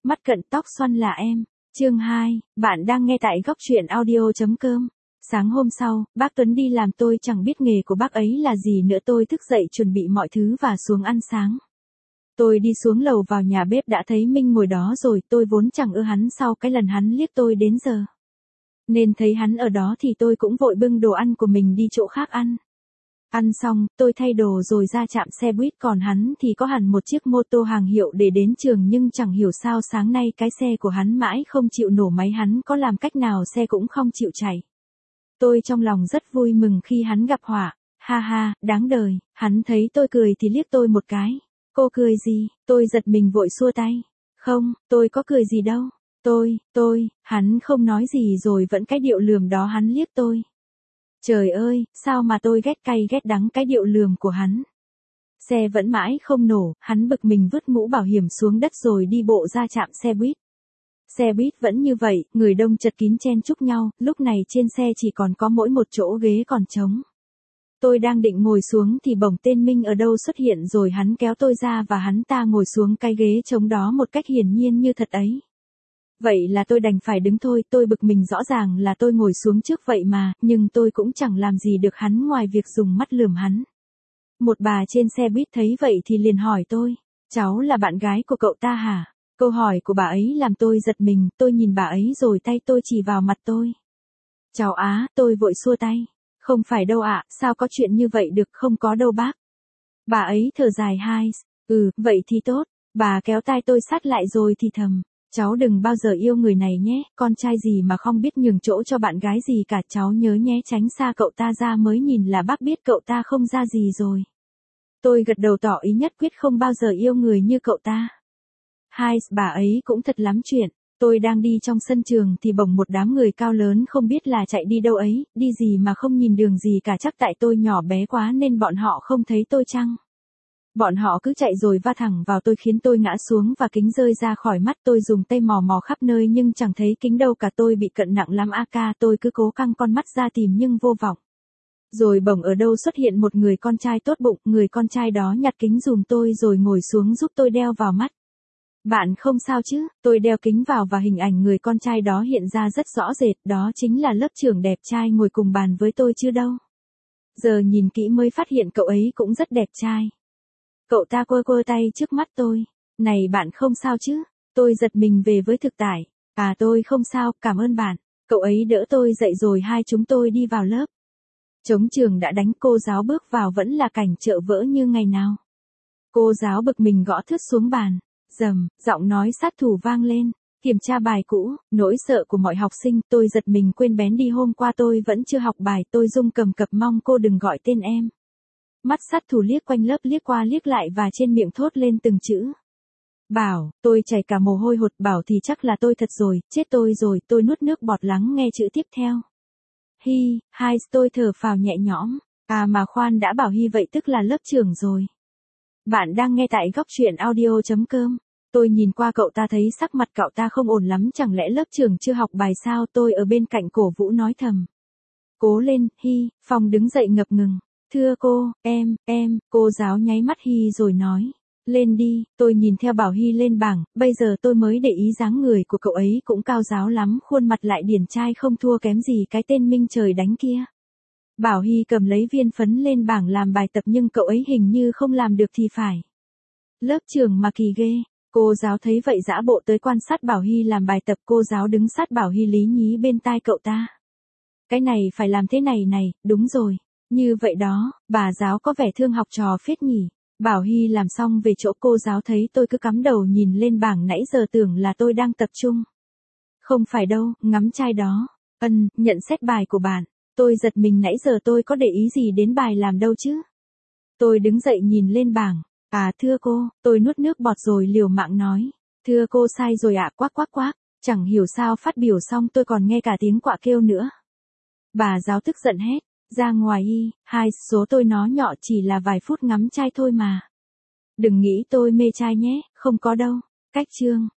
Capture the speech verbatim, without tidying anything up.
Mắt cận tóc xoăn là em. Chương hai, bạn đang nghe tại góc truyện audio.com. Sáng hôm sau, bác Tuấn đi làm tôi chẳng biết nghề của bác ấy là gì nữa, tôi thức dậy chuẩn bị mọi thứ và xuống ăn sáng. Tôi đi xuống lầu vào nhà bếp đã thấy Minh ngồi đó rồi, tôi vốn chẳng ưa hắn sau cái lần hắn liếc tôi đến giờ. Nên thấy hắn ở đó thì tôi cũng vội bưng đồ ăn của mình đi chỗ khác ăn. Ăn xong, tôi thay đồ rồi ra trạm xe buýt, còn hắn thì có hẳn một chiếc mô tô hàng hiệu để đến trường, nhưng chẳng hiểu sao sáng nay cái xe của hắn mãi không chịu nổ máy, hắn có làm cách nào xe cũng không chịu chạy. Tôi trong lòng rất vui mừng khi hắn gặp họa, ha ha, đáng đời, hắn thấy tôi cười thì liếc tôi một cái. Cô cười gì? Tôi giật mình vội xua tay. Không, tôi có cười gì đâu. Tôi, tôi, hắn không nói gì rồi vẫn cái điệu lườm đó hắn liếc tôi. Trời ơi, sao mà tôi ghét cay ghét đắng cái điệu lườm của hắn. Xe vẫn mãi không nổ, hắn bực mình vứt mũ bảo hiểm xuống đất rồi đi bộ ra trạm xe buýt. Xe buýt vẫn như vậy, người đông chật kín chen chúc nhau, lúc này trên xe chỉ còn có mỗi một chỗ ghế còn trống. Tôi đang định ngồi xuống thì bỗng tên Minh ở đâu xuất hiện rồi, hắn kéo tôi ra và hắn ta ngồi xuống cái ghế trống đó một cách hiển nhiên như thật ấy. Vậy là tôi đành phải đứng thôi, tôi bực mình, rõ ràng là tôi ngồi xuống trước vậy mà, nhưng tôi cũng chẳng làm gì được hắn ngoài việc dùng mắt lườm hắn. Một bà trên xe buýt thấy vậy thì liền hỏi tôi, cháu là bạn gái của cậu ta hả? Câu hỏi của bà ấy làm tôi giật mình, tôi nhìn bà ấy rồi tay tôi chỉ vào mặt tôi. Cháu á, tôi vội xua tay. Không phải đâu ạ, sao có chuyện như vậy được, không có đâu bác. Bà ấy thở dài hai, ừ, vậy thì tốt, bà kéo tai tôi sát lại rồi thì thầm. Cháu đừng bao giờ yêu người này nhé, con trai gì mà không biết nhường chỗ cho bạn gái gì cả, cháu nhớ nhé, tránh xa cậu ta ra, mới nhìn là bác biết cậu ta không ra gì rồi. Tôi gật đầu tỏ ý nhất quyết không bao giờ yêu người như cậu ta. Hai, bà ấy cũng thật lắm chuyện. Tôi đang đi trong sân trường thì bỗng một đám người cao lớn không biết là chạy đi đâu ấy, đi gì mà không nhìn đường gì cả, chắc tại tôi nhỏ bé quá nên bọn họ không thấy tôi chăng? Bọn họ cứ chạy rồi va thẳng vào tôi khiến tôi ngã xuống và kính rơi ra khỏi mắt, tôi dùng tay mò mò khắp nơi nhưng chẳng thấy kính đâu cả, tôi bị cận nặng lắm a ca, tôi cứ cố căng con mắt ra tìm nhưng vô vọng. Rồi bỗng ở đâu xuất hiện một người con trai tốt bụng, người con trai đó nhặt kính giùm tôi rồi ngồi xuống giúp tôi đeo vào mắt. Bạn không sao chứ? Tôi đeo kính vào và hình ảnh người con trai đó hiện ra rất rõ rệt, đó chính là lớp trưởng đẹp trai ngồi cùng bàn với tôi chứ đâu. Giờ nhìn kỹ mới phát hiện cậu ấy cũng rất đẹp trai. Cậu ta quơ quơ tay trước mắt tôi. Này bạn không sao chứ? Tôi giật mình về với thực tại. À tôi không sao, cảm ơn bạn. Cậu ấy đỡ tôi dậy rồi hai chúng tôi đi vào lớp. Trống trường đã đánh, cô giáo bước vào vẫn là cảnh chợ vỡ như ngày nào. Cô giáo bực mình gõ thứt xuống bàn. Rầm, giọng nói sát thủ vang lên. Kiểm tra bài cũ, nỗi sợ của mọi học sinh, tôi giật mình quên bén đi hôm qua tôi vẫn chưa học bài, tôi run cầm cập mong cô đừng gọi tên em. Mắt sát thủ liếc quanh lớp, liếc qua liếc lại và trên miệng thốt lên từng chữ. Bảo, tôi chảy cả mồ hôi hột, bảo thì chắc là tôi thật rồi, chết tôi rồi, tôi nuốt nước bọt lắng nghe chữ tiếp theo. Hi, hai, tôi thở phào nhẹ nhõm, à mà khoan đã, bảo Hi vậy tức là lớp trưởng rồi. Bạn đang nghe tại góc truyện audio.com. Tôi nhìn qua cậu ta thấy sắc mặt cậu ta không ổn lắm, chẳng lẽ lớp trưởng chưa học bài sao? Tôi ở bên cạnh cổ vũ nói thầm. Cố lên, Hi. Phong đứng dậy ngập ngừng. Thưa cô, em, em, cô giáo nháy mắt Hi rồi nói. Lên đi, tôi nhìn theo bảo Hi lên bảng, bây giờ tôi mới để ý dáng người của cậu ấy cũng cao giáo lắm, khuôn mặt lại điển trai không thua kém gì cái tên Minh trời đánh kia. Bảo Hi cầm lấy viên phấn lên bảng làm bài tập nhưng cậu ấy hình như không làm được thì phải. Lớp trưởng mà kỳ ghê. Cô giáo thấy vậy dã bộ tới quan sát Bảo Hi làm bài tập, cô giáo đứng sát Bảo Hi lý nhí bên tai cậu ta. Cái này phải làm thế này này, đúng rồi. Như vậy đó, bà giáo có vẻ thương học trò phết nhỉ. Bảo Hi làm xong về chỗ cô giáo thấy tôi cứ cắm đầu nhìn lên bảng nãy giờ tưởng là tôi đang tập trung. Không phải đâu, ngắm trai đó. Ân, nhận xét bài của bạn. Tôi giật mình, nãy giờ tôi có để ý gì đến bài làm đâu chứ. Tôi đứng dậy nhìn lên bảng. À thưa cô, tôi nuốt nước bọt rồi liều mạng nói. Thưa cô sai rồi ạ, quắc quắc quắc. Chẳng hiểu sao phát biểu xong tôi còn nghe cả tiếng quạ kêu nữa. Bà giáo tức giận hét. Ra ngoài y, hai, số tôi nó nhỏ chỉ là vài phút ngắm trai thôi mà. Đừng nghĩ tôi mê trai nhé, không có đâu. Cách chương.